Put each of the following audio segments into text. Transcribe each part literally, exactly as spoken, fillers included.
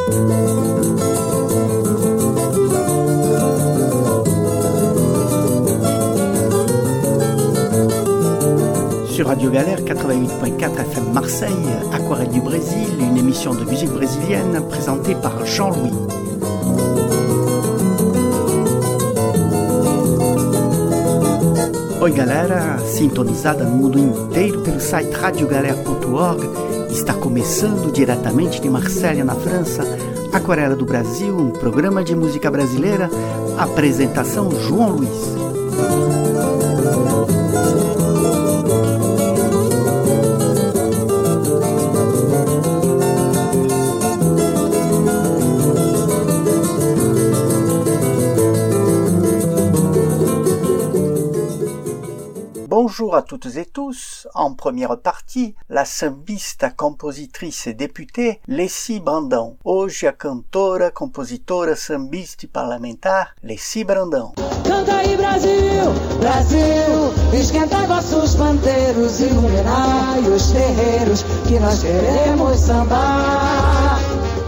Sur Radio Galère quatre-vingt-huit point quatre F M Marseille, Aquarelle du Brésil, une émission de musique brésilienne présentée par Jean-Louis. Oi galera, sintonizada no mundo inteiro pelo site radio galera ponto org, está começando diretamente de Marselha, na França, Aquarela do Brasil, um programa de música brasileira, apresentação João Luiz. Bonjour à toutes et tous. En première partie, la sambista, compositrice et députée Leci Brandão. Hoje a cantora, compositora, sambista e parlamentar Leci Brandão. Canta aí Brasil, Brasil, esquenta vossos pandeiros, iluminai os terreiros que nós queremos sambar.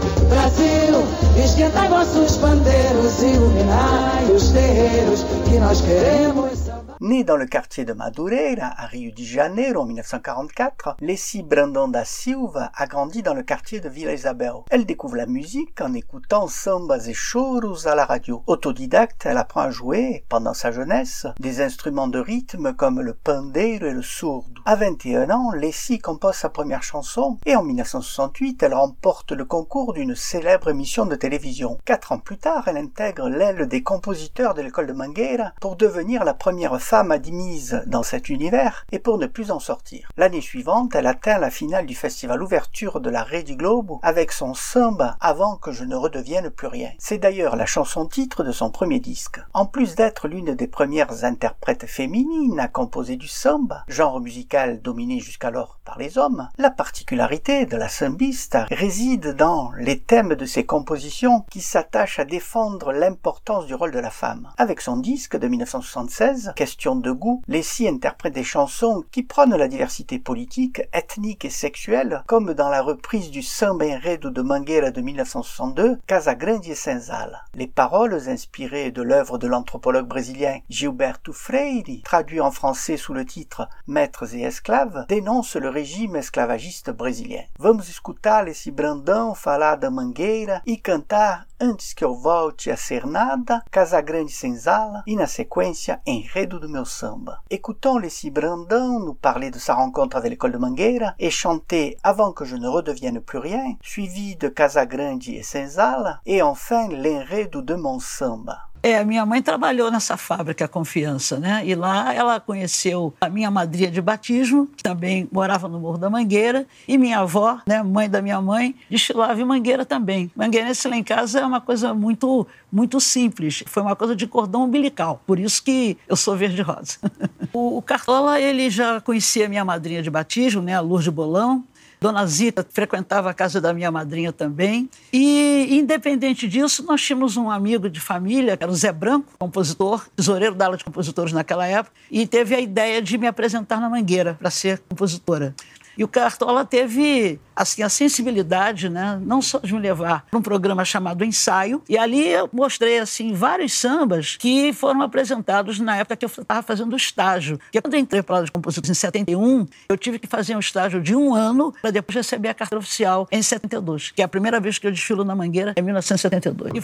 Brasil, esquenta vossos pandeiros, iluminai os terreiros que nós queremos sambar. Née dans le quartier de Madureira, à Rio de Janeiro en dix-neuf cent quarante-quatre, Leci Brandão da Silva a grandi dans le quartier de Vila Isabel. Elle découvre la musique en écoutant sambas et choros à la radio. Autodidacte, elle apprend à jouer, pendant sa jeunesse, des instruments de rythme comme le pandeiro et le surdo. À vingt et un ans, Leci compose sa première chanson et en dix-neuf cent soixante-huit, elle remporte le concours d'une célèbre émission de télévision. Quatre ans plus tard, elle intègre l'aile des compositeurs de l'école de Mangueira pour devenir la première femme femme admise dans cet univers et pour ne plus en sortir. L'année suivante, elle atteint la finale du festival ouverture de la Rede Globo avec son samba Avant que je ne redevienne plus rien. C'est d'ailleurs la chanson titre de son premier disque. En plus d'être l'une des premières interprètes féminines à composer du samba, genre musical dominé jusqu'alors par les hommes, la particularité de la sambista réside dans les thèmes de ses compositions qui s'attachent à défendre l'importance du rôle de la femme. Avec son disque de dix-neuf cent soixante-seize, Question de goût, Leci interprète des chansons qui prônent la diversité politique, ethnique et sexuelle, comme dans la reprise du Samba Enredo de Mangueira de dix-neuf cent soixante-deux, Casa Grande e Senzala. Les paroles, inspirées de l'œuvre de l'anthropologue brésilien Gilberto Freire, traduit en français sous le titre Maîtres et esclaves, dénoncent le régime esclavagiste brésilien. Vamos escutar Leci Brandão falar da Mangueira e cantar Antes que eu volte a ser nada, Casa Grande e Senzala, e na sequência Enredo do meu samba. Écoutons Leci Brandão nous parler de sa rencontre avec l'école de Mangueira et chanter Avant que je ne redevienne plus rien, suivi de Casa Grande e Senzala, et enfin l'Enredo de mon samba. É, a minha mãe trabalhou nessa fábrica Confiança, né? E lá ela conheceu a minha madrinha de batismo, que também morava no Morro da Mangueira, e minha avó, né, mãe da minha mãe, desfilava em Mangueira também. Mangueirense lá em casa é uma coisa muito, muito simples. Foi uma coisa de cordão umbilical, por isso que eu sou verde-rosa. o, o Cartola, ele já conhecia a minha madrinha de batismo, né, a Lourdes Bolão. Dona Zita frequentava a casa da minha madrinha também. E, independente disso, nós tínhamos um amigo de família, que era o Zé Branco, compositor, tesoureiro da ala de compositores naquela época, e teve a ideia de me apresentar na Mangueira para ser compositora. E o Cartola teve assim, a sensibilidade, né, não só de me levar para um programa chamado Ensaio, e ali eu mostrei assim, vários sambas que foram apresentados na época que eu estava fazendo o estágio. Porque quando eu entrei para a aula de composição em setenta e um, eu tive que fazer um estágio de um ano para depois receber a carteira oficial em setenta e dois, que é a primeira vez que eu desfilo na Mangueira, em mil novecentos e setenta e dois.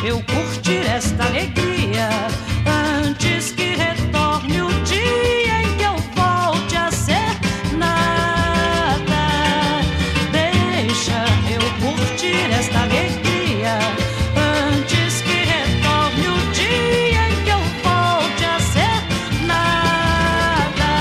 eu curtir esta alegria antes que retorne o dia em que eu volte a ser nada. Deixa eu curtir esta alegria antes que retorne o dia em que eu volte a ser nada.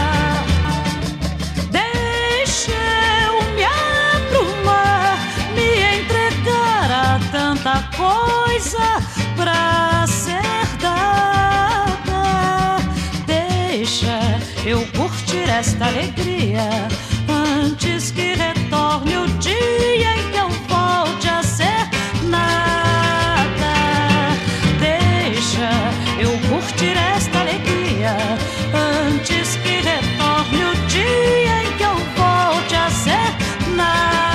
Deixa eu me aprumar, me entregar a tanta coisa pra ser dada. Deixa eu curtir esta alegria antes que retorne o dia em que eu volte a ser nada. Deixa eu curtir esta alegria antes que retorne o dia em que eu volte a ser nada.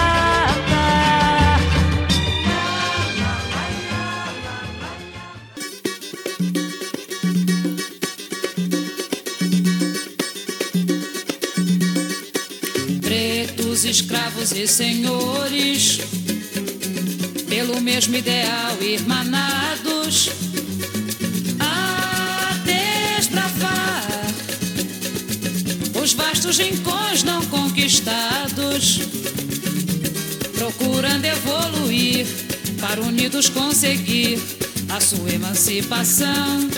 Pretos, escravos e senhores, pelo mesmo ideal irmanados, a desbravar os vastos rincões não conquistados, procurando evoluir para unidos conseguir a sua emancipação,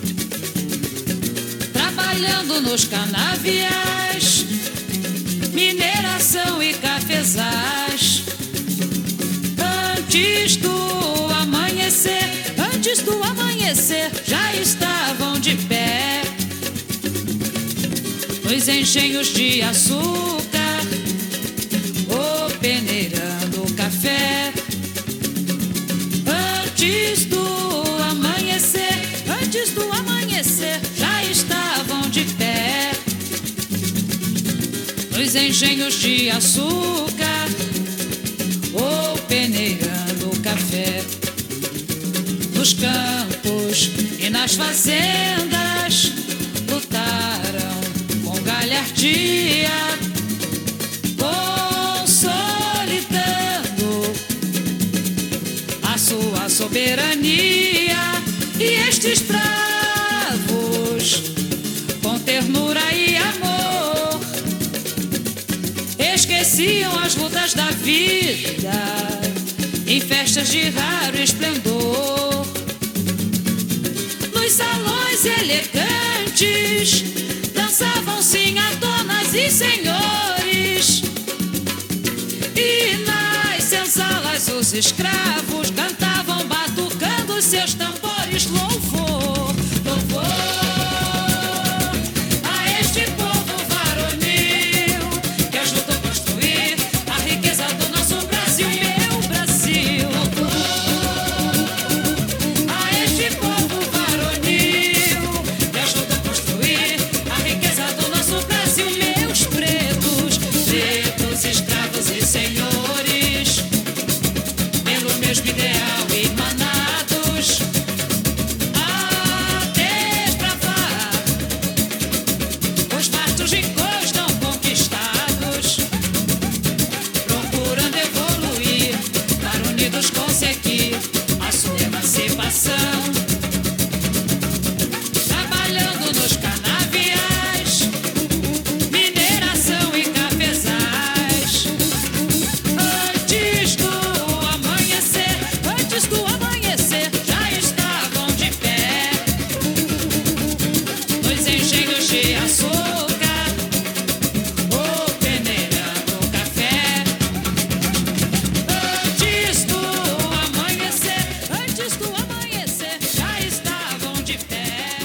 trabalhando nos canaviais, mineração e cafezais. Antes do amanhecer, antes do amanhecer, já estavam de pé nos engenhos de açúcar, ou peneirando café. Antes do amanhecer, antes do amanhecer, já estavam de pé nos engenhos de açúcar, ou peneirando café. Nos campos e nas fazendas lutaram com galhardia, consolidando a sua soberania. E estes bravos, com ternura e amor, esqueciam as lutas da vida em festas de raro esplendor. Nos salões elegantes dançavam sim a donas e senhores, e nas senzalas os escravos cantavam batucando seus tambores louvor, louvor a este povo varonil que ajudou a construir a riqueza do nosso Brasil, meu Brasil. A este povo varonil que ajudou a construir a riqueza do nosso Brasil, meus pretos, pretos, escravos e senhores, pelo mesmo ideal irmanados, a desbravar os vastos rincões não conquistados, procurando evoluir para unidos conseguir a sua emancipação, trabalhando nos canaviais, mineração e cafezais. Antes do amanhecer, antes do amanhecer, já estavam de pé nos engenhos de açúcar, ou peneirando café. Antes do amanhecer, antes do amanhecer, já estavam de pé.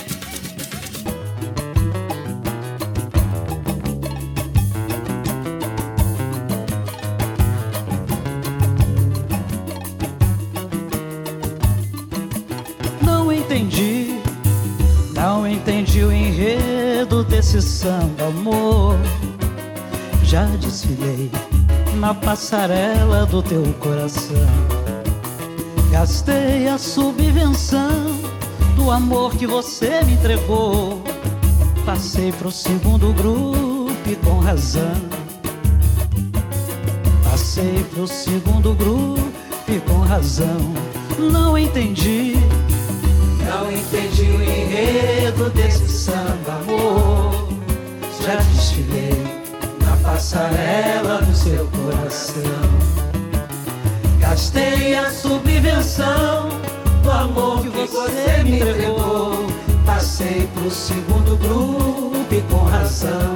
Não entendi, não entendi o enredo desse samba, amor. Já desfilei na passarela do teu coração, gastei a subvenção do amor que você me entregou. Passei pro segundo grupo e com razão, passei pro segundo grupo e com razão. não entendi. Não entendi o enredo desse samba, amor. Já desfilei na passarela do seu coração. Gastei a subvenção do amor que você me entregou. Passei pro segundo grupo e com razão.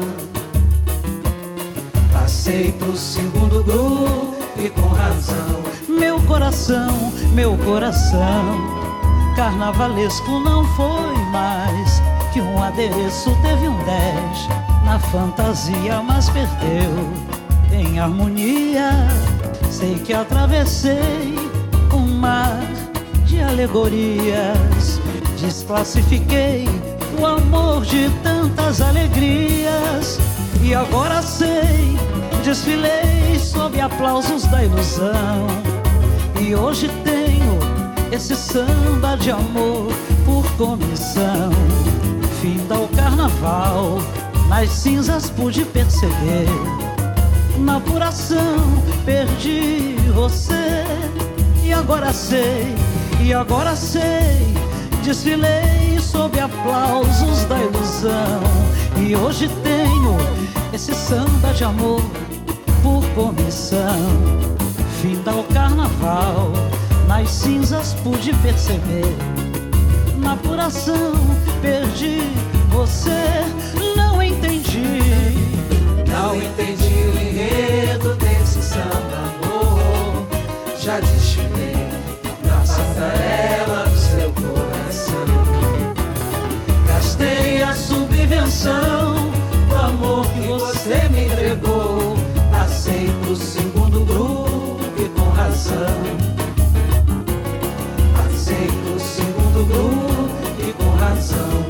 Passei pro segundo grupo e com razão. Meu coração, meu coração carnavalesco não foi mais que um adereço, teve um dez na fantasia, mas perdeu em harmonia. Sei que atravessei um mar de alegorias, desclassifiquei o amor de tantas alegrias. E agora sei, desfilei sob aplausos da ilusão. E hoje tenho esse samba de amor por comissão. Finda o carnaval, nas cinzas pude perceber. Na apuração perdi você. E agora sei, e agora sei, desfilei sob aplausos da ilusão. E hoje tenho esse samba de amor por comissão. Finda o carnaval, nas cinzas pude perceber. Na apuração perdi você. Não entendi, não entendi o enredo desse samba, amor. Já desfilei na passarela do seu coração. Gastei a subvenção do amor que você me entregou. Passei pro segundo grupo e com razão. Passei pro segundo grupo e com razão.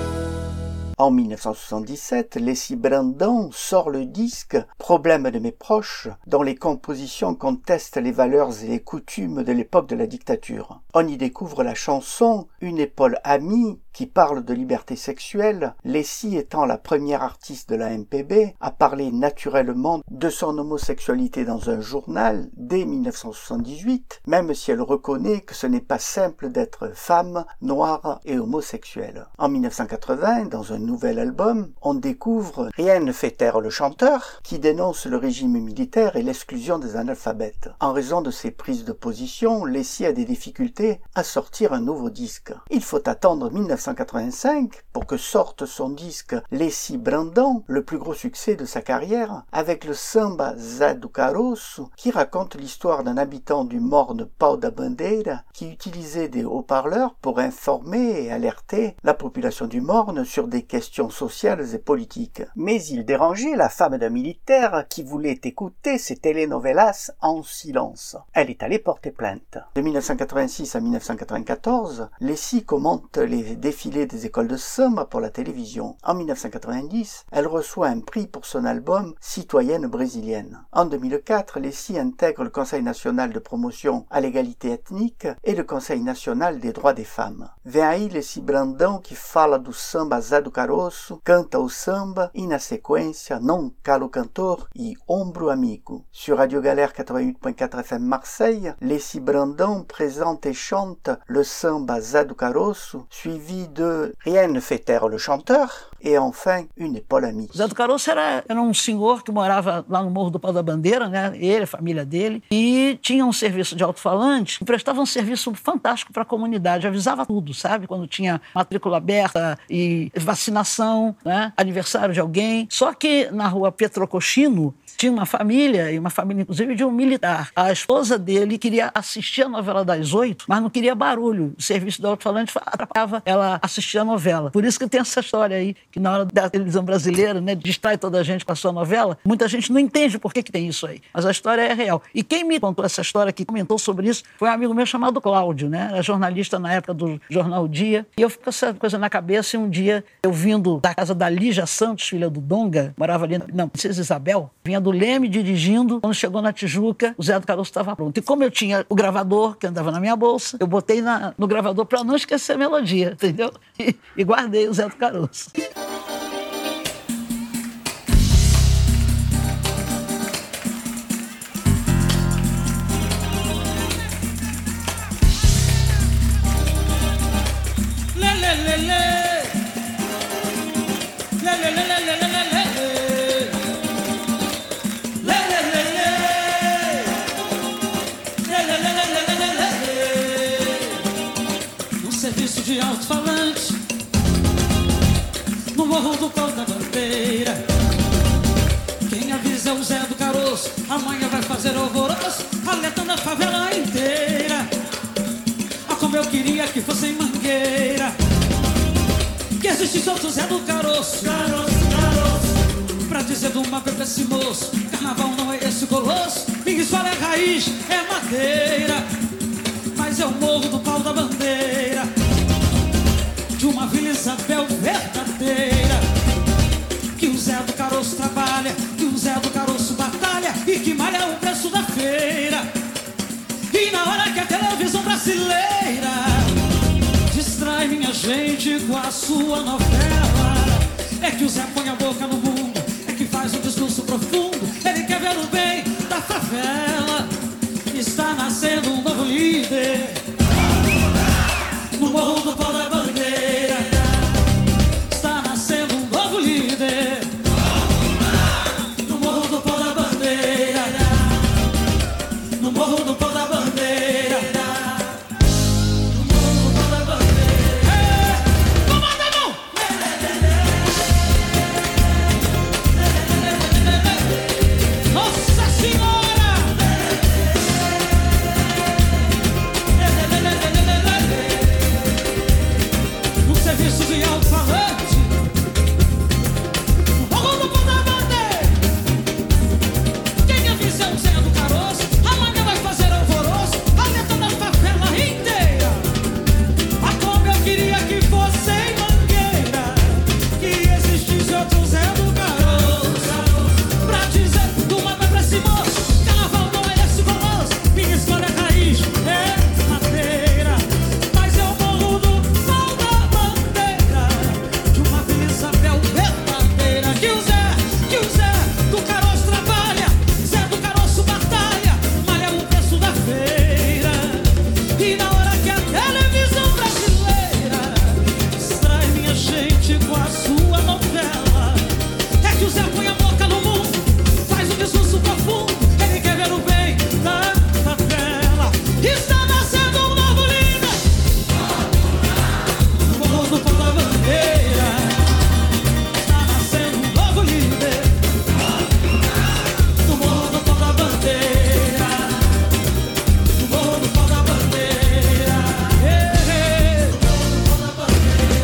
En mille neuf cent soixante-dix-sept, Leslie Brandon sort le disque Problème de mes proches, dont les compositions contestent les valeurs et les coutumes de l'époque de la dictature. On y découvre la chanson Une épaule amie, qui parle de liberté sexuelle, Leslie étant la première artiste de la M P B à parler naturellement de son homosexualité dans un journal dès mille neuf cent soixante-dix-huit, même si elle reconnaît que ce n'est pas simple d'être femme, noire et homosexuelle. En mille neuf cent quatre-vingts, dans un nouvel album, on découvre Rien ne fait taire le chanteur, qui dénonce le régime militaire et l'exclusion des analphabètes. En raison de ses prises de position, Leslie a des difficultés à sortir un nouveau disque. Il faut attendre mille neuf cent quatre-vingt-cinq pour que sorte son disque Leslie Brandon, le plus gros succès de sa carrière, avec le samba Zé do Caroço, qui raconte l'histoire d'un habitant du morne Pau da Bandeira qui utilisait des haut-parleurs pour informer et alerter la population du morne sur des questions sociales et politiques. Mais il dérangeait la femme d'un militaire qui voulait écouter ses telenovelas en silence. Elle est allée porter plainte. De mille neuf cent quatre-vingt-six à mille neuf cent quatre-vingt-quatorze, Leslie commente les défilés des écoles de samba pour la télévision. En mille neuf cent quatre-vingt-dix, elle reçoit un prix pour son album Citoyenne brésilienne. En deux mille quatre, Leslie intègre le Conseil national de promotion à l'égalité ethnique et le Conseil national des droits des femmes. Vem aí Leslie Brandon que fala do samba Zé do Caroço, canta o samba e na sequência Non calo cantor e Ombro amigo. Sur Radio Galère quatre-vingt-huit point quatre F M Marseille, Leslie Brandon présente et chante le samba Zé do Caroço, suivi de Rien ne fait taire le chanteur e enfin Une épaule amie. Zé do Caroço era, era um senhor que morava lá no Morro do Pau da Bandeira, né? Ele, a família dele, e tinha um serviço de alto-falante, prestava um serviço fantástico para a comunidade, avisava tudo, sabe? Quando tinha matrícula aberta e vacinação, né? Aniversário de alguém. Só que na rua Petrocochino tinha uma família, e uma família inclusive de um militar. A esposa dele queria assistir a novela das oito, mas não queria barulho. O serviço do alto-falante atrapalhava ela assistir a novela. Por isso que tem essa história aí, que na hora da televisão brasileira, né, distrai toda a gente com a sua novela, muita gente não entende por que que tem isso aí. Mas a história é real. E quem me contou essa história, que comentou sobre isso, foi um amigo meu chamado Cláudio, né? Era jornalista na época do jornal Dia. E eu fico com essa coisa na cabeça, e um dia, eu vindo da casa da Lígia Santos, filha do Donga, morava ali na Princesa Isabel, vinha do Leme dirigindo, quando chegou na Tijuca, o Zé do Caroço estava pronto. E como eu tinha o gravador, que andava na minha bolsa, eu botei na, no gravador para não esquecer a melodia, entendeu? E, e guardei o Zé do Caroço. serviço de alto-falante no morro do pau da bandeira. Quem avisa é o Zé do Caroço, amanhã vai fazer alvoroço, alertando a favela inteira. Ah, como eu queria que fosse em Mangueira, que existisse outro Zé do Caroço, Caroço, Caroço, pra dizer de uma vez pra esse moço: carnaval não é esse colosso, minha escola é raiz, é madeira, mas é o morro do pau da bandeira de uma Vila Isabel verdadeira. Que o Zé do Caroço trabalha, que o Zé do Caroço batalha e que malha o preço da feira. E na hora que a televisão brasileira distrai minha gente com a sua novela, é que o Zé põe a boca no mundo, é que faz um discurso profundo, ele quer ver o bem da favela. Está nascendo um novo líder no morro do pau da bandeira. Está nascendo um novo líder no morro do pau da bandeira. No morro do pau da bandeira. No morro do pau da bandeira. É, comanda a mão! Nossa Senhora! No serviço de alto-falante no morro do pau da bandeira. Quem avisa é o Zé do Caroço, amanhã vai fazer alvoroço, alertando a favela inteira. Mas como eu queria que fosse em Mangueira, que existisse outro Zé do Caroço, pra dizer de uma vez pra esse moço: carnaval não é esse colosso, minha escola é raiz, é madeira, mas é o morro do pau da bandeira de uma Vila Isabel verdadeira. Que o Zé, que o Zé do Caroço trabalha, Zé do Caroço batalha, malha o preço da feira. E na hora que a televisão brasileira distrai minha gente com a sua novela, é que o Zé põe a boca no mundo, faz um discurso profundo, ele quer ver o bem da favela. Está nascendo um novo líder no morro do pau da bandeira. Está nascendo um novo líder no morro do pau da bandeira. No morro do pau da bandeira. Ei, ei, no morro do pau da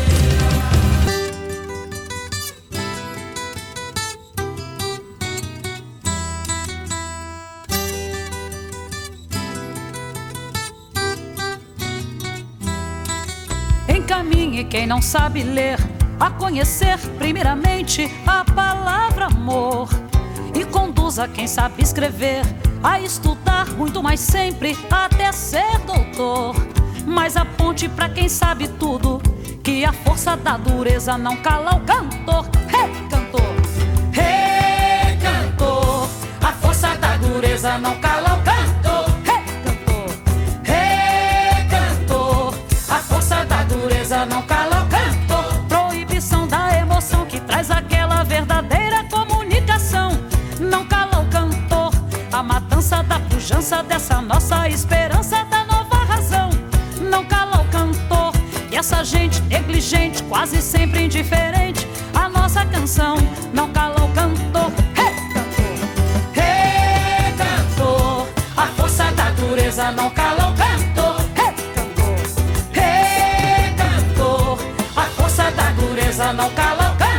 Encaminhe quem não sabe ler a conhecer primeiramente a palavra amor, e conduza quem sabe escrever a estudar muito mais sempre até ser doutor. Mas aponte pra quem sabe tudo que a força da dureza não cala o cantor. Hey, cantor! Hey, cantor! A força da dureza não cala o cantor. Hey, cantor! Hey, cantor! A força da dureza não cala o cantor. Proibição da emoção que traz aquela verdadeira comunicação. Não cala o cantor. A matança da pujança dessa nossa esperança da nova razão. Não cala o cantor. E essa gente negligente, quase sempre indiferente à nossa canção. Não cala o cantor. Hey, cantor! Hey, cantor! A força da dureza não cala o cantor. Hey, cantor! Hey, cantor! A força da dureza não cala o cantor.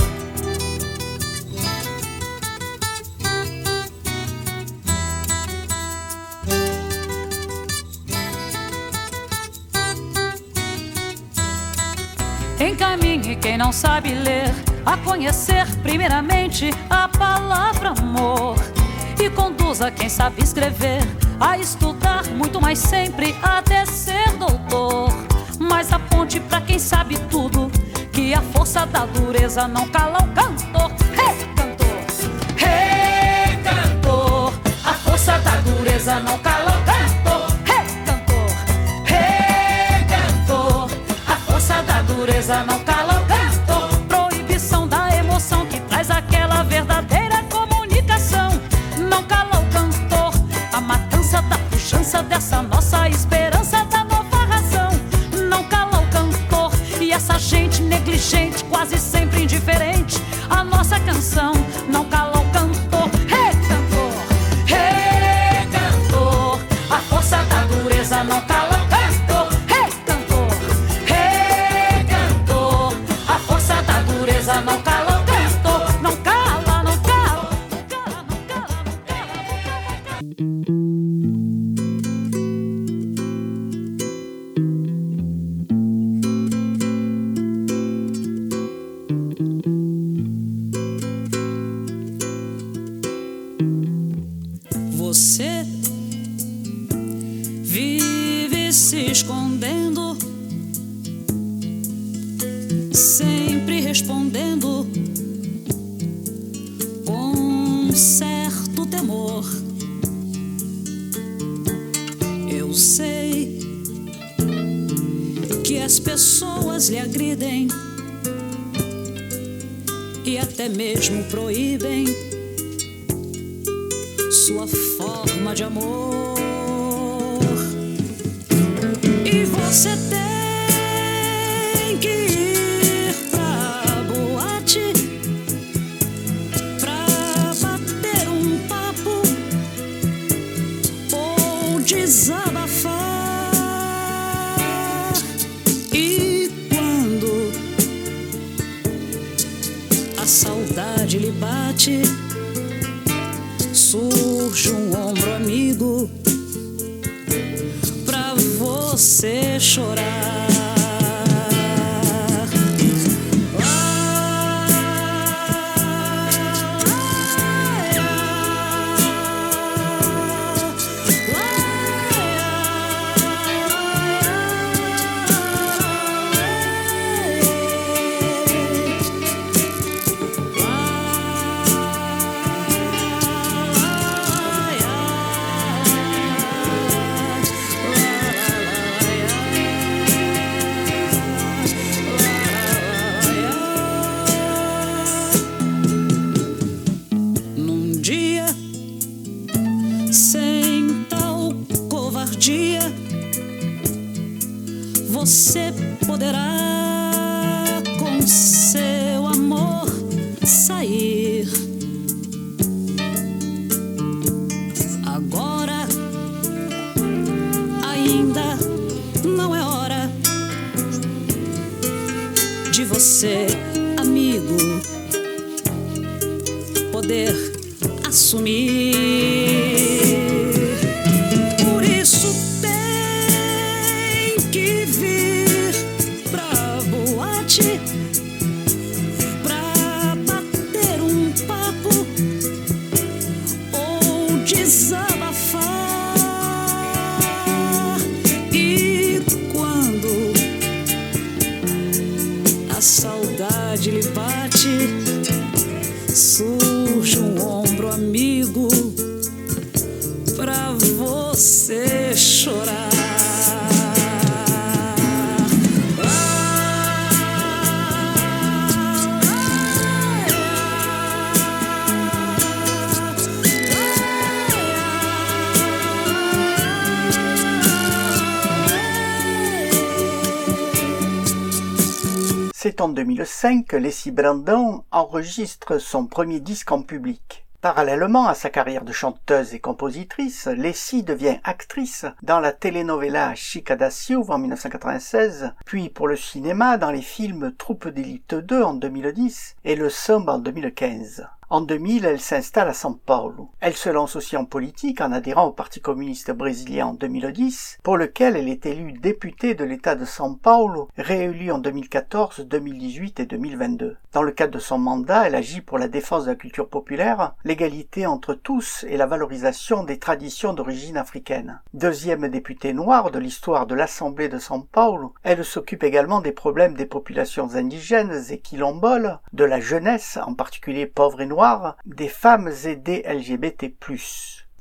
Encaminhe quem não sabe ler a conhecer primeiramente a palavra amor, e conduza quem sabe escrever a estudar muito mais sempre até ser doutor. Mas aponte pra quem sabe tudo que a força da dureza não cala o cantor. Hey, cantor! Hey, cantor! A força da dureza não cala o cantor. Hey, cantor! Hey, cantor! A força da dureza não cala o cantor. Proibição da emoção que traz aquela verdadeira comunicação. Não cala o cantor. A matança da pujança dessa nossa esperança da nova razão. Não cala o cantor. gente, quase sempre indiferente. A nossa canção não cala o cantor. Hey, cantor! Hey, cantor! A força da dureza não cala o cantor. Hey, cantor! Hey, cantor! A força da dureza não cala o cantor. Não cala, não cala, não cala, não cala, não cala, não cala. Você vive se escondendo, sempre respondendo com um certo temor. Eu sei que as pessoas lhe agridem e até mesmo proíbem sua forma de amor. E você tem que ir pra boate pra bater um papo ou desabafar. E quando a saudade lhe bate, surge um ombro amigo pra você chorar. Sem tal covardia, você poderá com seu amor sair. Agora ainda não é hora de você, amigo, poder assumir. Por isso tem que vir pra boate pra bater um papo ou desabafar. E quando a saudade lhe bate, surge um ombro amigo pra você chorar. C'est en deux mille cinq que Leslie Brandon enregistre son premier disque en public. Parallèlement à sa carrière de chanteuse et compositrice, Leslie devient actrice dans la telenovela Chica da Silva en mille neuf cent quatre-vingt-seize, puis pour le cinéma dans les films Troupe d'élite deux en deux mille dix et Le Samba en deux mille quinze. En deux mille, elle s'installe à São Paulo. Elle se lance aussi en politique en adhérant au Parti communiste brésilien en deux mille dix, pour lequel elle est élue députée de l'État de São Paulo, réélue en deux mille quatorze, deux mille dix-huit et deux mille vingt-deux. Dans le cadre de son mandat, elle agit pour la défense de la culture populaire, l'égalité entre tous et la valorisation des traditions d'origine africaine. Deuxième députée noire de l'histoire de l'Assemblée de São Paulo, elle s'occupe également des problèmes des populations indigènes et quilomboles, de la jeunesse, en particulier pauvre et noire, des femmes et des L G B T plus.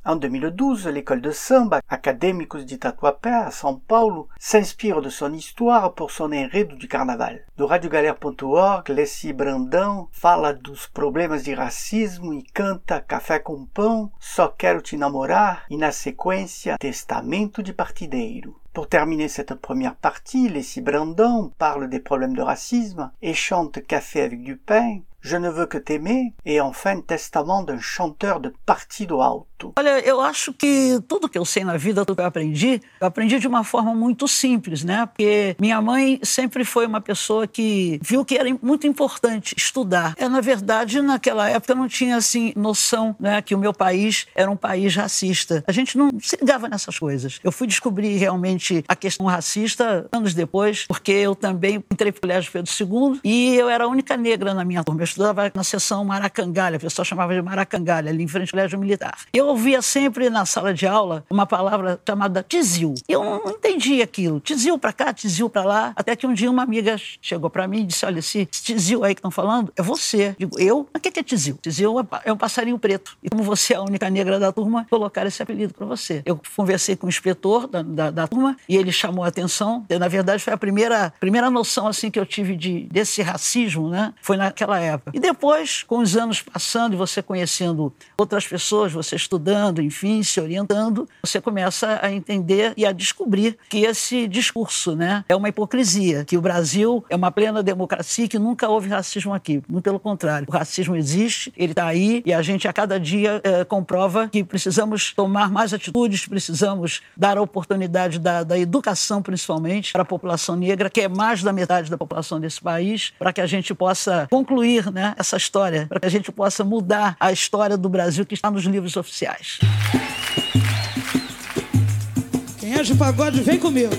En deux mille douze, l'école de samba Acadêmicos de Tatuapé à São Paulo s'inspire de son histoire pour son enredo du carnaval. Do radio galera ponto org, Leci Brandão fala dos problemas de racismo e canta Café com Pão, Só Quero Te Namorar e, na sequência, Testamento de Partideiro. Pour terminer cette première partie, Leci Brandão parle des problèmes de racisme et chante Café avec du pain, Je ne veux que t'aimer e, enfin, Testament d'un chanteur de Partido Alto. Olha, eu acho que tudo que eu sei na vida, tudo que eu aprendi, eu aprendi de uma forma muito simples, né? Porque minha mãe sempre foi uma pessoa que viu que era muito importante estudar. É, na verdade, naquela época eu não tinha, assim, noção, né, que o meu país era um país racista. A gente não se ligava nessas coisas. Eu fui descobrir realmente a questão racista anos depois, porque eu também entrei para o Colégio Pedro segundo e eu era a única negra na minha turma. Eu estudava na seção Maracangalha, a pessoa chamava de Maracangalha, ali em frente ao Colégio Militar. Eu ouvia sempre na sala de aula uma palavra chamada tizil. Eu não entendia aquilo. Tizil para cá, tizil para lá. Até que um dia uma amiga chegou para mim e disse, olha, esse tizil aí que estão falando é você. Digo, eu? Mas o que é tizil? Tizil é um passarinho preto. E como você é a única negra da turma, colocaram esse apelido para você. Eu conversei com o inspetor da, da, da turma e ele chamou a atenção. Eu, na verdade, foi a primeira, primeira noção assim, que eu tive de, desse racismo, né? Foi naquela época. E depois, com os anos passando e você conhecendo outras pessoas, você estudando, enfim, se orientando, você começa a entender e a descobrir que esse discurso, né, é uma hipocrisia, que o Brasil é uma plena democracia e que nunca houve racismo aqui. Muito pelo contrário. O racismo existe, ele está aí e a gente a cada dia é, comprova que precisamos tomar mais atitudes, precisamos dar a oportunidade da, da educação, principalmente, para a população negra, que é mais da metade da população desse país, para que a gente possa concluir, né, essa história, para que a gente possa mudar a história do Brasil que está nos livros oficiais. Quem é de pagode, vem comigo.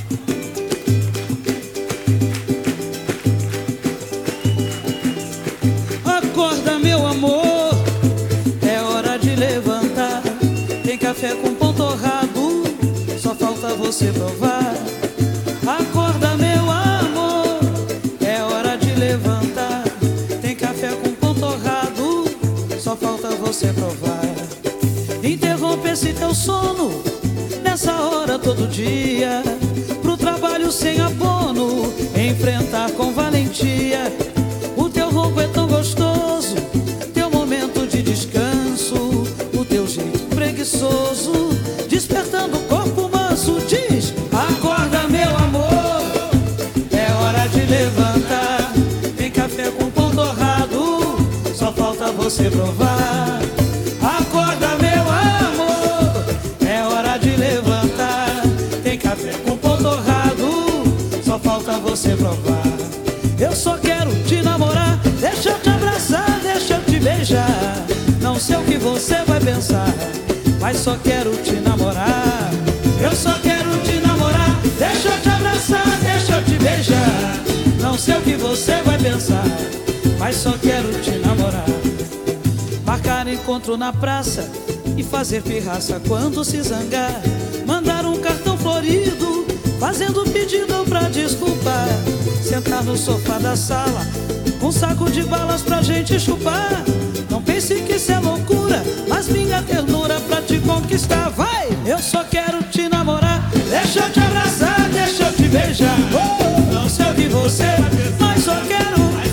Acorda, meu amor, é hora de levantar. Tem café com pão torrado, só falta você provar. Acorda, meu amor, é hora de levantar. Tem café com pão torrado, só falta você provar. Interrompe esse teu sono nessa hora todo dia, pro trabalho sem abono, enfrentar com valentia. O teu ronco é tão gostoso, teu momento de descanso, o teu jeito preguiçoso, despertando o corpo manso. Diz, acorda, meu amor, é hora de levantar. Tem café com pão torrado, só falta você provar. Acorda, meu amor, é hora de levantar. Tem café com pão torrado, só falta você provar. Eu só quero te namorar, deixa eu te abraçar, deixa eu te beijar. Não sei o que você vai pensar, mas só quero te namorar. Eu só quero te namorar, deixa eu te abraçar, deixa eu te beijar. Não sei o que você vai pensar, mas só quero te namorar. Marcar encontro na praça e fazer pirraça quando se zangar. Mandar um cartão florido, fazendo pedido pra desculpar. Sentar no sofá da sala, um saco de balas pra gente chupar. Não pense que isso é loucura, mas minha ternura pra te conquistar. Vai! Eu só quero te namorar, deixa eu te abraçar, deixa eu te beijar. Oh, não sei o que você, mas só quero.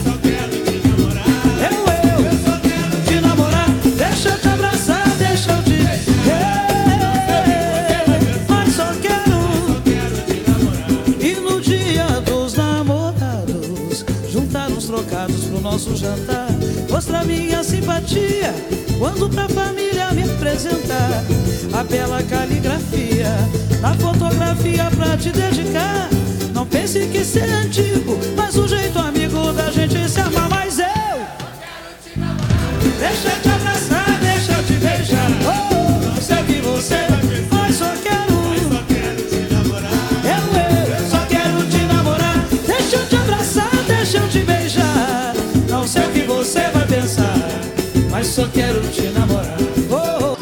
Nosso jantar, mostrar minha simpatia quando pra família me apresentar. A bela caligrafia na fotografia pra te dedicar. Não pense que isso é antigo, mas o jeito amigo da gente se amar. Mas eu quero te namorar, deixa eu te abraçar, deixa eu te beijar. Oh, não sei o que você, mas só quero, mas só quero te namorar. Eu, eu só quero te namorar, deixa eu te abraçar, deixa eu te beijar. Não sei o que você vai pensar, mas só quero te namorar. Oh,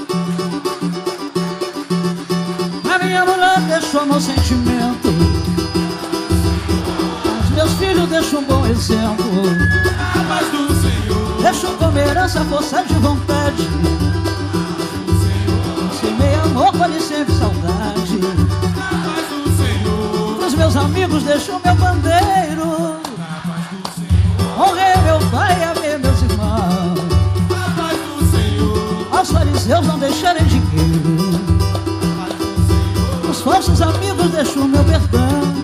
oh. A minha mulher deixou meu sentimento, os meus filhos deixam um bom exemplo. A paz do Senhor deixou como herança a força de vontade. amigos deixo meu bandeiro. Honrei meu pai e amei meus irmãos. Aos fariseus não deixarem dinheiro. Os falsos amigos deixo meu perdão.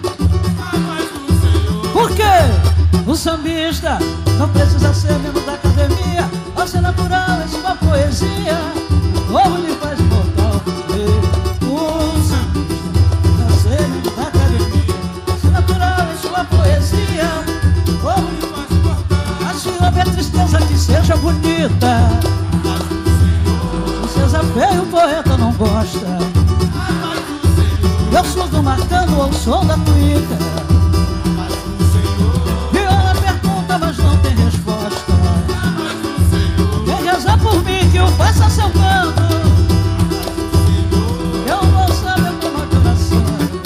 Por quê? O sambista não precisa ser membro da academia. Ao ser natural em sua poesia, o povo lhe faz voltar ao poder. O sambista não ser membro da academia. Ao ser natural em sua poesia, o povo lhe faz voltar. Se houver tristeza que seja bonita, tristeza feia o poeta não gosta. Eu sou do marcando ou sou da tuíca. Mas não tem resposta. Quem reza por mim que eu faça seu canto, eu vou saber como é coração.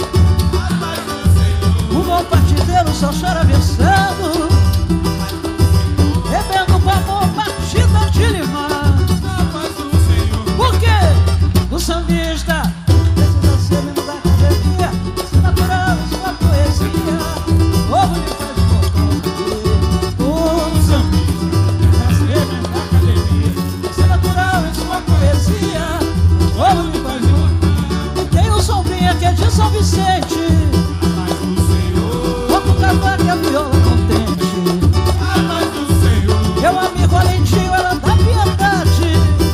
O bom partideiro só chora versando, bebendo com amor partida de limão. Por quê? O sambista precisa ser membro da academia. Ser natural em sua poesia, o povo lhe faz que é de São Vicente, toca o cavaco e a viola contente. Meu amigo Alendinho era da piedade,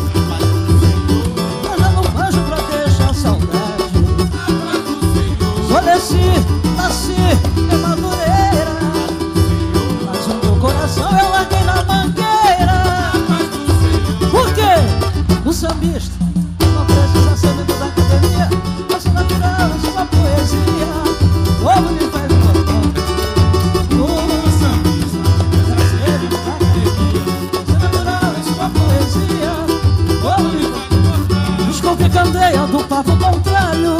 mas já não banjo pra deixar saudade. Sou desse, nasci em Madureira, mas o meu coração eu larguei na mangueira. Por quê? O sambista não precisa ser membro da academia. Natural em sua poesia, o povo lhe faz voltar. O sambista precisa ser membro da academia. Ser natural em sua poesia, o povo lhe faz voltar. Desculpe candeia do papo contrário,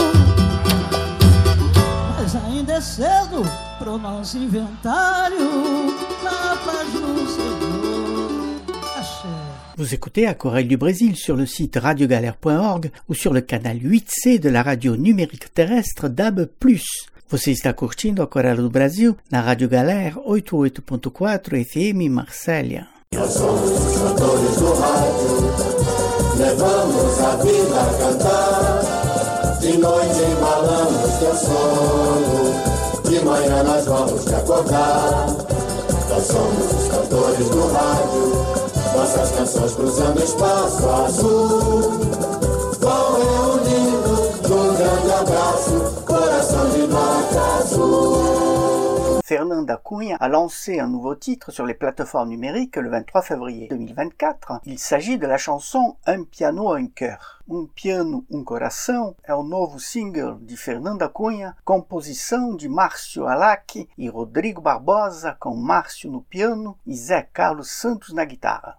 mas ainda é cedo pro nosso inventário. Na paz do Senhor, axé. Vous écoutez Aquarelle du Brésil sur le site radio galère point org ou sur le canal huit C de la radio numérique terrestre D A B plus. Você está curtindo Aquarelle do Brasil na Rádio Galera oitenta e oito ponto quatro F M Marsella. Nós somos os cantores do rádio, levamos a vida a cantar. De noite embalamos teu sono, de manhã nós vamos te acordar. Nós somos os cantores do rádio, nossas canções cruzando espaço azul, vão reunindo num grande abraço, coração de nota azul. Fernanda Cunha a lancé un nouveau titre sur les plateformes numériques le vingt-trois février deux mille vingt-quatre. Il s'agit de la chanson Un piano, un cœur. Um piano, um coração é o novo single de Fernanda Cunha, composição de Márcio Alac e Rodrigo Barbosa, com Márcio no piano e Zé Carlos Santos na guitarra.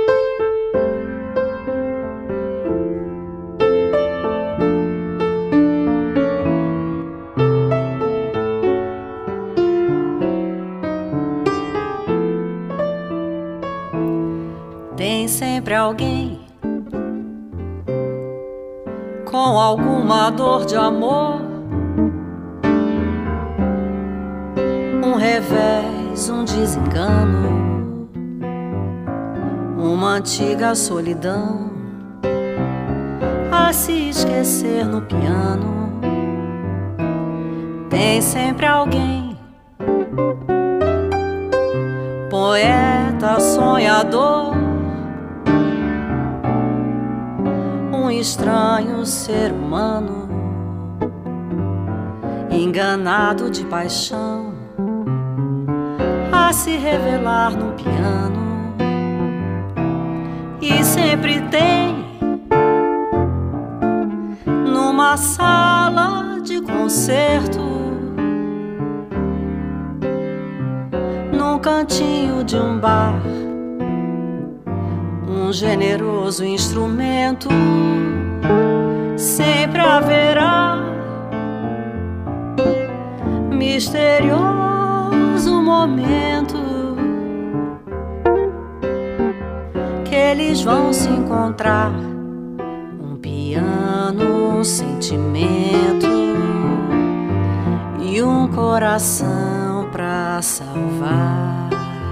Tem sempre alguém com alguma dor de amor, um revés, um desengano, uma antiga solidão a se esquecer no piano. Tem sempre alguém, poeta sonhador, um estranho ser humano, enganado de paixão, a se revelar no piano. E sempre tem, numa sala de concerto, num cantinho de um bar, um generoso instrumento. Sempre haverá misterioso momento que eles vão se encontrar. Um piano, um sentimento e um coração pra salvar.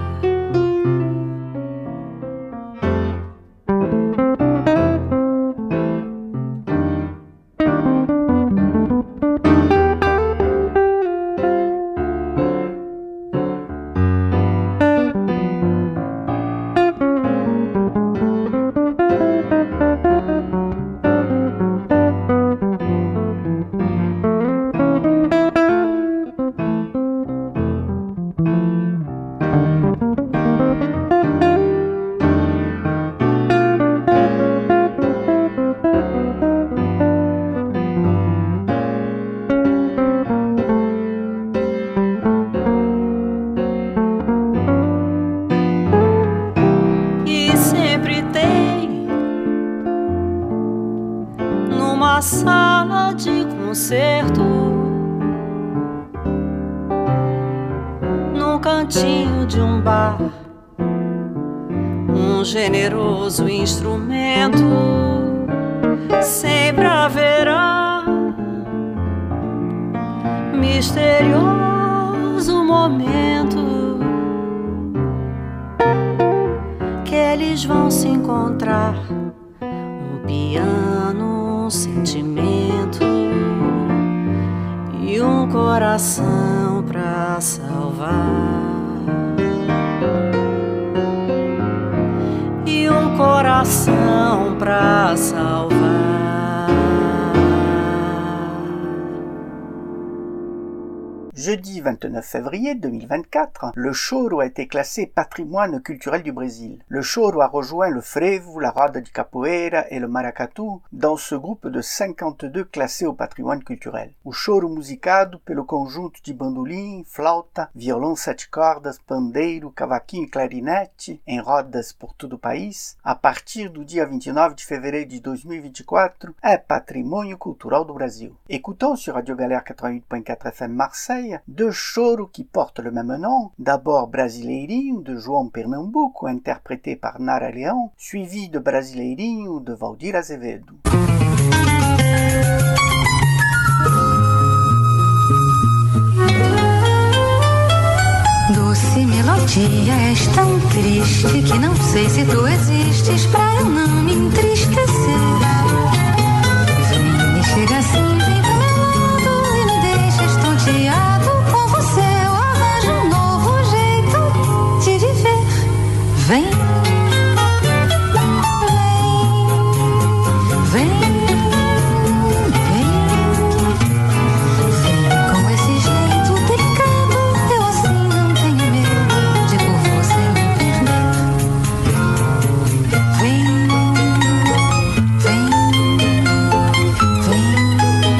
Sala de concerto, num cantinho de um bar, um generoso instrumento, sempre haverá misterioso momento que eles vão se encontrar. Um piano, um sentimento e um coração pra salvar. E um coração pra salvar. Jeudi vingt-neuf février deux mille vingt-quatre, le choro a été classé patrimoine culturel du Brésil. Le choro a rejoint le frevo, la roda de capoeira et le maracatu dans ce groupe de cinquante-deux classés au patrimoine culturel. O choro musicado pelo conjunto de bandolim, flauta, violão sete cordas, pandeiro, cavaquinho e clarinete em rodas por todo o país, a partir do dia vinte e nove de fevereiro de dois mil e vinte e quatro, é patrimônio cultural do Brasil. Écoutons sur Radio Galère quatre-vingt-huit point quatre F M Marseille deux choros qui portent le même nom, d'abord Brasileirinho de João Pernambuco, interprété par Nara Leão, suivi de Brasileirinho de Valdir Azevedo. Doce melodia, és tão triste que não sei se tu existes pra eu não me entristecer. Vem, me chega assim, vem pro meu lado e me deixa estonteado. Com você eu arranjo um novo jeito de viver. Vem, vem, vem, vem, vem com esse jeito delicado. Eu assim não tenho medo de por você me perder. Vem, vem, vem.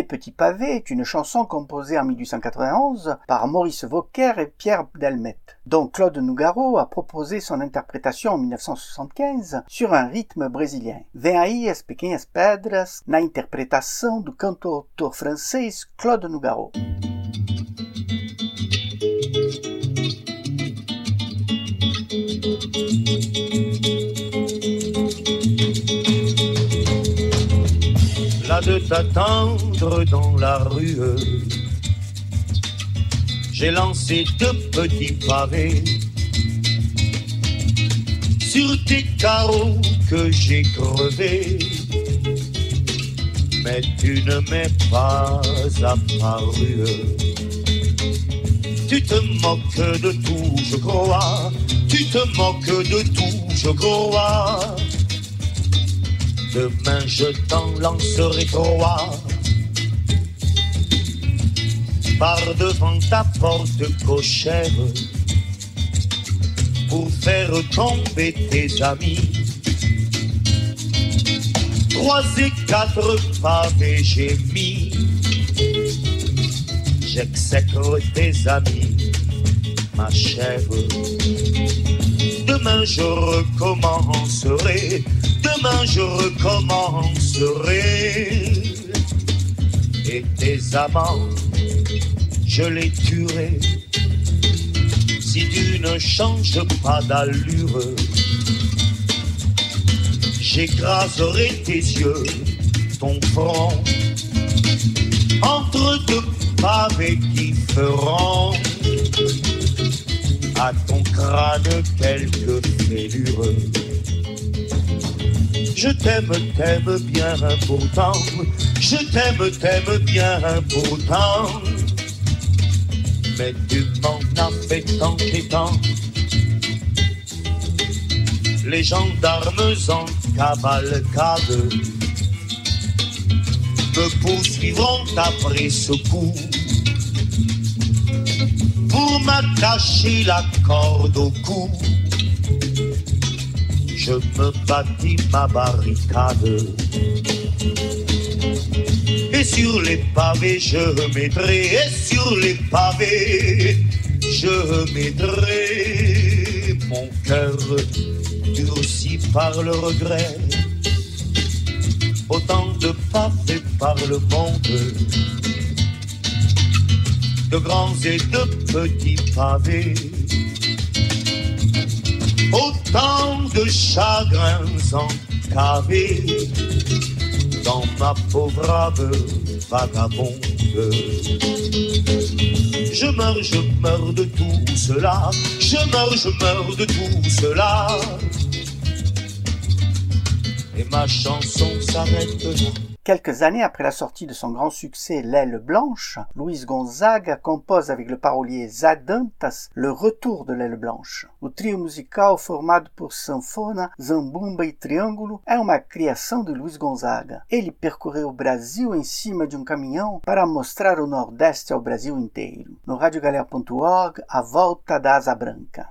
petits pavés est une chanson composée en mille huit cent quatre-vingt-onze par Maurice Vauquer et Pierre Delmette, dont Claude Nougaro a proposé son interprétation en mille neuf cent soixante-quinze sur un rythme brésilien. Vem aí as pequenas pedras, na interpretação do cantautor francês Claude Nougaro. Là de t'attendre dans la rue, j'ai lancé deux petits pavés sur tes carreaux que j'ai crevés, mais tu ne m'es pas apparu. Tu te moques de tout, je crois, tu te moques de tout, je crois. Demain je t'en lancerai trois par devant ta porte cochère pour faire tomber tes amis. Trois et quatre pavés j'ai mis, j'exècre tes amis, ma chère. Demain je recommencerai, demain je recommencerai, et tes amants, je les tuerai. Si tu ne changes pas d'allure, j'écraserai tes yeux, ton front, entre deux pavés qui feront à ton crâne quelques fêlures. Je t'aime, t'aime bien pourtant, je t'aime, t'aime bien pourtant, mais tu m'en as fait tant et tant. Les gendarmes en cavalcade me poursuivront après ce coup pour m'attacher la corde au cou. Je me bâtis ma barricade et sur les pavés je mettrai, et sur les pavés je mettrai mon cœur durci par le regret. Autant de pavés par le monde, de grands et de petits pavés, autant de chagrins encavés dans ma pauvre âme vagabonde. Je meurs, je meurs de tout cela, je meurs, je meurs de tout cela, et ma chanson s'arrête là. Quelques années après la sortie de son grand succès L'Aile Blanche, Luiz Gonzaga compose avec le parolier Zé Dantas le retour de l'Aile Blanche. O trio musical formado por sanfona, zambumba e triângulo é uma criação de Luiz Gonzaga. Ele percorreu o Brasil em cima de um caminhão para mostrar o Nordeste ao Brasil inteiro. No rádio galera ponto org, A Volta da Asa Branca.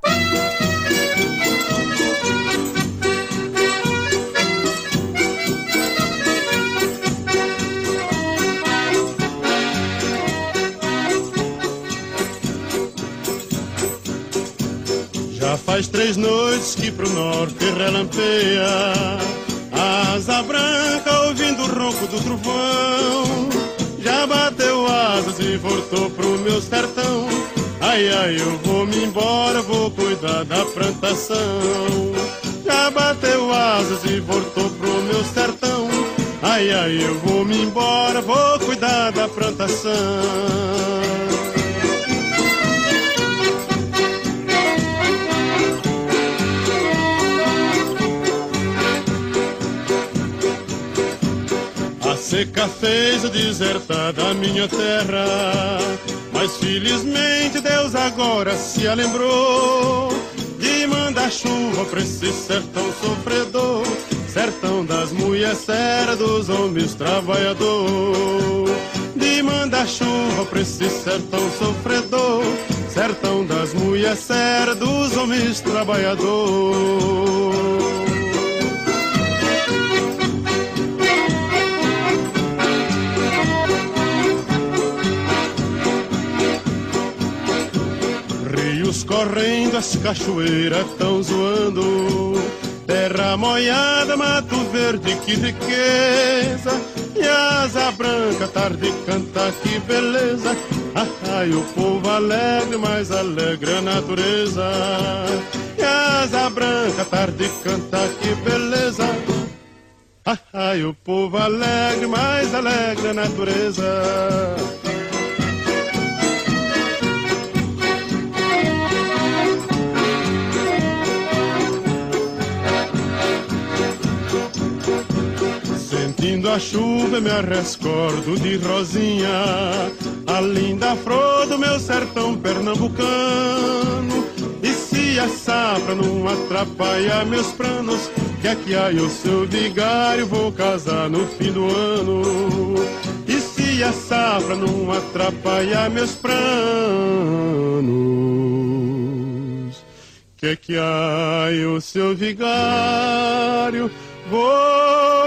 Já faz três noites que pro norte relampeia a asa branca ouvindo o ronco do trovão. Já bateu asas e voltou pro meu sertão. Ai, ai, eu vou me embora, vou cuidar da plantação. Já bateu asas e voltou pro meu sertão. Ai, ai, eu vou me embora, vou cuidar da plantação. A seca fez desertar da minha terra, mas felizmente Deus agora se lembrou de mandar chuva pra esse sertão sofredor, sertão das mulheres sérias, dos homens trabalhador. De mandar chuva pra esse sertão sofredor, sertão das mulheres sérias, dos homens trabalhador. A correndo, as cachoeiras tão zoando. Terra molhada, mato verde, que riqueza. E asa branca, tarde canta, que beleza. Ai, o povo alegre, mais alegre a natureza. E asa branca, tarde canta, que beleza. Ai, o povo alegre, mais alegre a natureza. Sentindo a chuva me arrescordo de rosinha, a linda flor do meu sertão pernambucano. E se a safra não atrapalha meus planos, que aqui aí o seu vigário vou casar no fim do ano. E se a safra não atrapalha meus planos, que aqui aí o seu vigário vou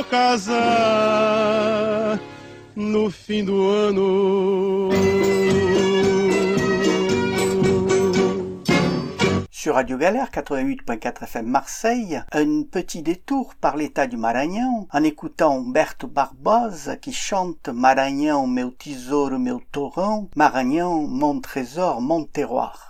casar no fim do ano. Sur Radio Galère quatre-vingt-huit point quatre F M Marseille, un petit détour par l'état du Maranhão en écoutant Humberto Barbosa qui chante Maranhão, meu tesouro, meu torrão, Maranhão, mon trésor, mon terroir.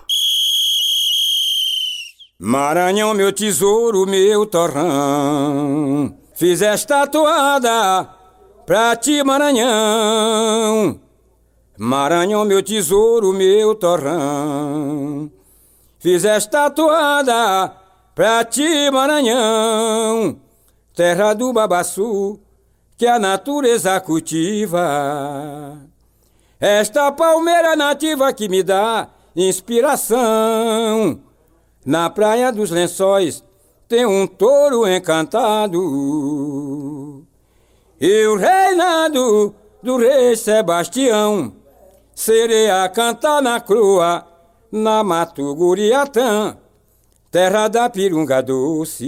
Maranhão, meu tesouro, meu torrão, fiz esta toada pra ti, Maranhão. Maranhão, meu tesouro, meu torrão, fiz esta toada pra ti, Maranhão. Terra do babaçu que a natureza cultiva. Esta palmeira nativa que me dá inspiração. Na praia dos Lençóis tem um touro encantado. E o reinado do rei Sebastião serei a cantar na croa, na Mato Guriatã, terra da pirunga doce.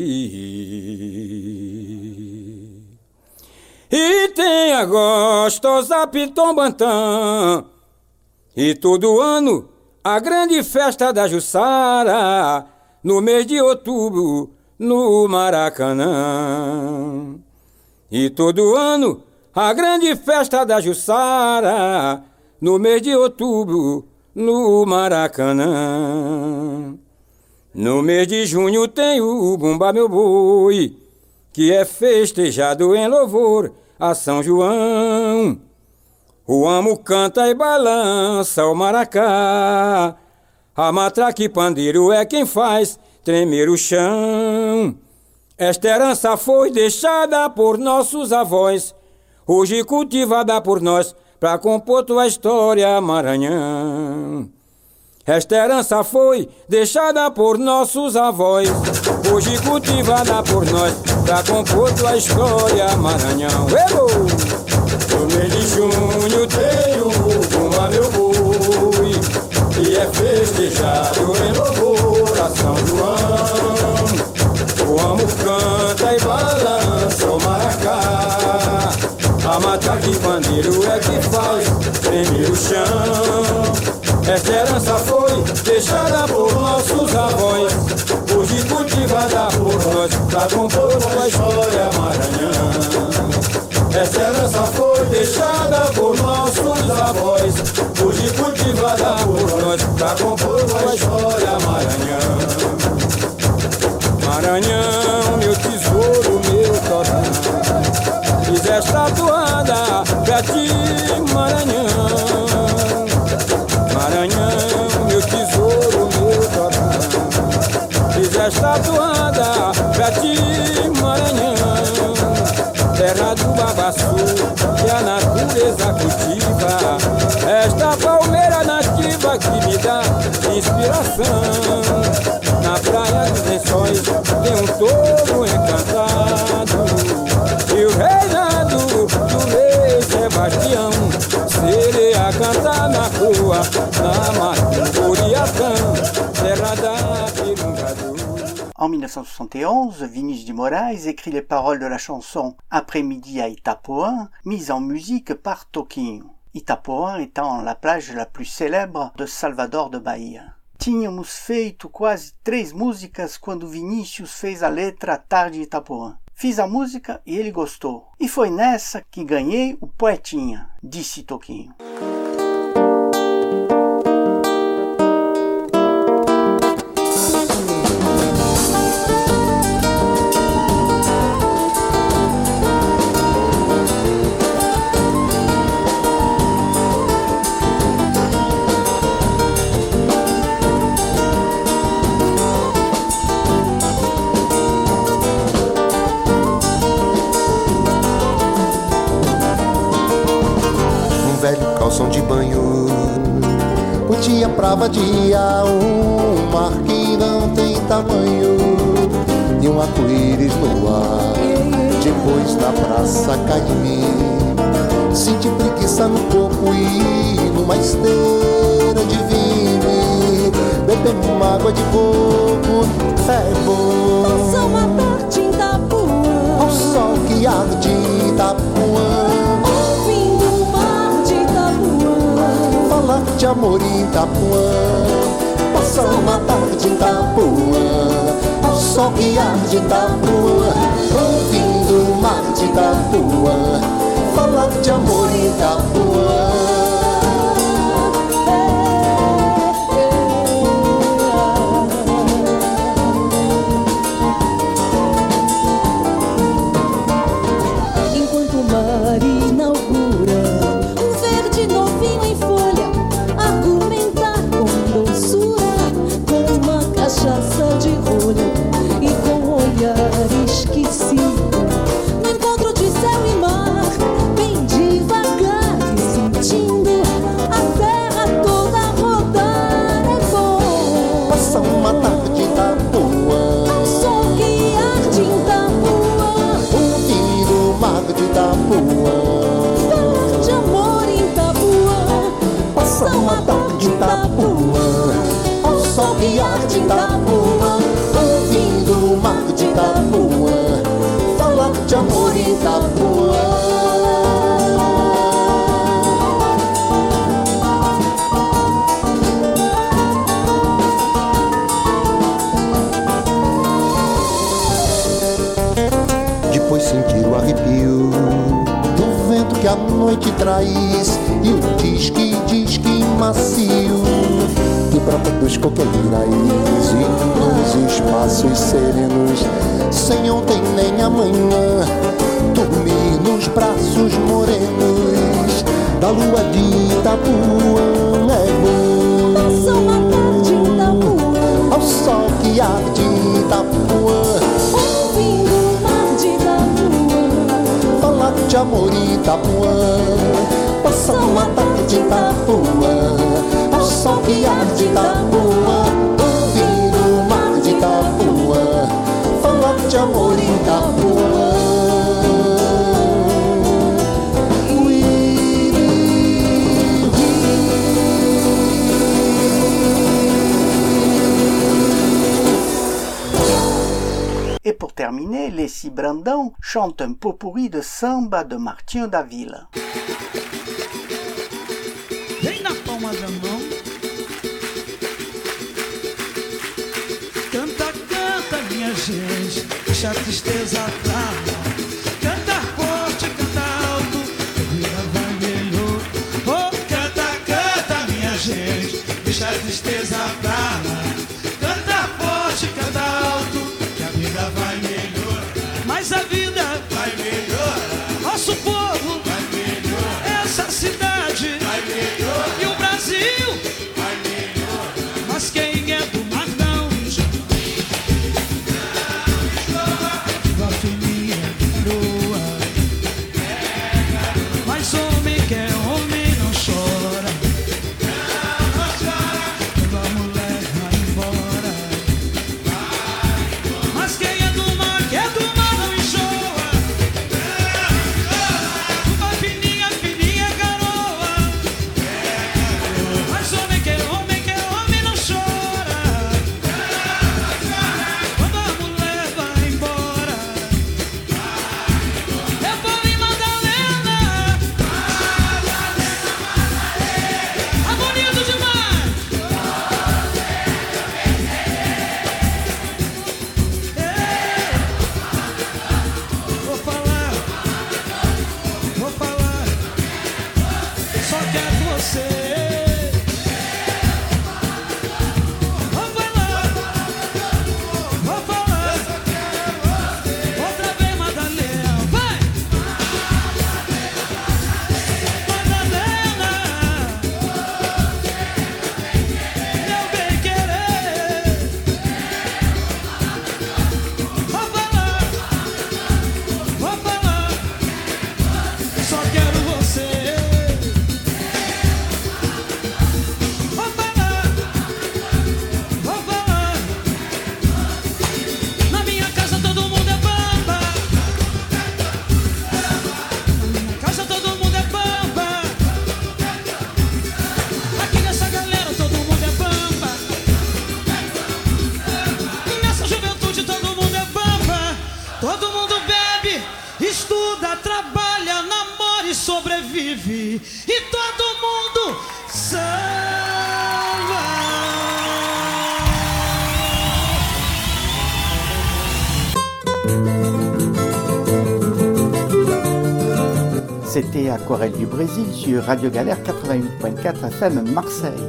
E tem a gostosa Pitombantã, e todo ano a grande festa da Jussara, no mês de outubro, no Maracanã. E todo ano, a grande festa da Jussara, no mês de outubro, no Maracanã. No mês de junho tem o Bumba Meu Boi, que é festejado em louvor a São João. O amo canta e balança o maracá, a matraca e pandeiro é quem faz tremer o chão. Esta herança foi deixada por nossos avós, hoje cultivada por nós pra compor tua história, Maranhão. Esta herança foi deixada por nossos avós, hoje cultivada por nós pra compor tua história, Maranhão. Ebo! No mês de junho tem o Bumba Meu Boi, que é festejado em louvor a São João. O amo canta e balança o maracá, a matraca e pandeiro é que faz tremer o chão. Esta herança foi deixada por nossos avós, hoje cultivada por nós pra compor a história, Maranhão. Esta herança foi deixada por nossos avós, hoje cultivada por nós pra compor a história, Maranhão. Maranhão, meu tesouro, meu torrão, fiz esta toada pra ti, Maranhão. Maranhão, meu tesouro, meu torrão, fiz esta toada pra ti, Maranhão. Terra do babaçu que a natureza cultiva, esta palmeira nativa que me dá inspiração. Na praia dos Lençóis tem um touro encantado, e o reinado do rei Sebastião serei a cantar na rua, na Mato Guriatã, terra da pirunga doce. En dix-neuf cent soixante et onze, Vinícius de Moraes écrit les paroles de la chanson Après-midi à Itapuã, mise en musique par Toquinho. Itapuã étant la plage la plus célèbre de Salvador de Bahia. Tínhamos feito quase três músicas quando Vinícius fez a letra Tarde de Itapuã. Fiz a música e ele gostou. E foi nessa que ganhei o Poetinha, disse Toquinho. Calção de banho, o dia pra vadia, um mar que não tem tamanho e um arco-íris no ar. Depois da praça cai em mim, senti preguiça no corpo e numa esteira de vinho e beber uma água de coco é bom. Passou uma tarde em Itapuã, ao sol que arde em Itapuã, de amor em Itapuã. Passar uma tarde em Itapuã, ao sol que arde em Itapuã, ouvindo o mar de Itapuã, falar de amor em Itapuã. Enquanto o mar inaugura um verde novinho em folha, argumentar com doçura, com uma cachaça de rolha e com um olhar esquecido, no encontro de céu e mar, bem devagar e sentindo a terra toda rodar. É bom passar uma tarde em Itapuã, ao sol que arde em Itapuã, ouvindo o mar de Itapuã, falar de amor em Itapuã. passar uma tarde em Itapuã, ao sol que arde em Itapuã, ouvindo o mar de Itapuã, falar de amor em Itapuã. Depois sentir o arrepio do vento que a noite traz e o disque, disque macio que brota dos coqueirais e nos espaços serenos, sem ontem nem amanhã, dormir nos braços morenos da lua de Itapuã é bom. Passou uma tarde em Itapuã, ao sol que arde em Itapuã, ouvindo o mar de Itapuã, falar de amor em Itapuã. Passar uma tarde em Itapuã, ao sol que arde em Itapuã, ouvindo o mar de Itapuã, falar de amor em Itapuã. Et pour terminer, les Six Brandão chantent un pot-pourri de samba de Martinho da Vila. Vem na palma da mão, canta, canta minha gente, deixa a tristeza pra lá. Canta forte, canta alto, a vida vai melhor. Oh, canta, canta minha gente, deixa a tristeza pra lá. Canta forte, canta alto, que a vida vai melhorar. Mas a vida vai melhorar, nosso povo vai melhorar, essa cidade vai melhorar, e o Brasil vai melhorar. Mas quem é do mar não, viva a fininha, estuda, trabalha, namora e sobrevive. E todo mundo samba. C'était Aquarelle du Brésil sur Radio Galère quatre-vingt-huit point quatre F M Marseille.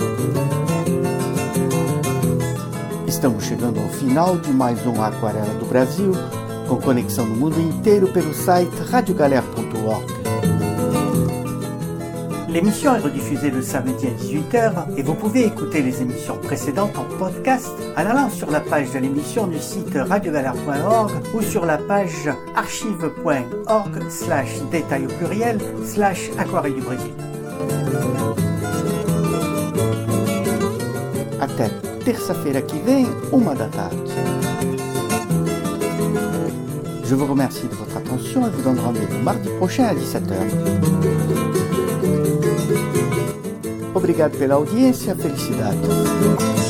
Estamos chegando ao final de mais um Aquarela do Brasil, com conexão no mundo inteiro pelo site radio galère point org. L'émission est rediffusée le samedi à dix-huit heures et vous pouvez écouter les émissions précédentes en podcast en allant sur la page de l'émission du site radio galère point org ou sur la page archive point org slash détail au pluriel slash aquarelle du Brésil. Até terça-feira que vem, uma da tarde. Je vous remercie de votre attention et vous donne rendez-vous mardi prochain à dix-sept heures. Obrigado pela audiência, felicidade.